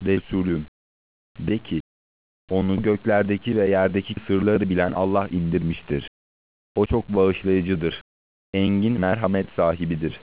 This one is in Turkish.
Resulüm. De ki, onu göklerdeki ve yerdeki sırları bilen Allah indirmiştir. O çok bağışlayıcıdır. Engin merhamet sahibidir.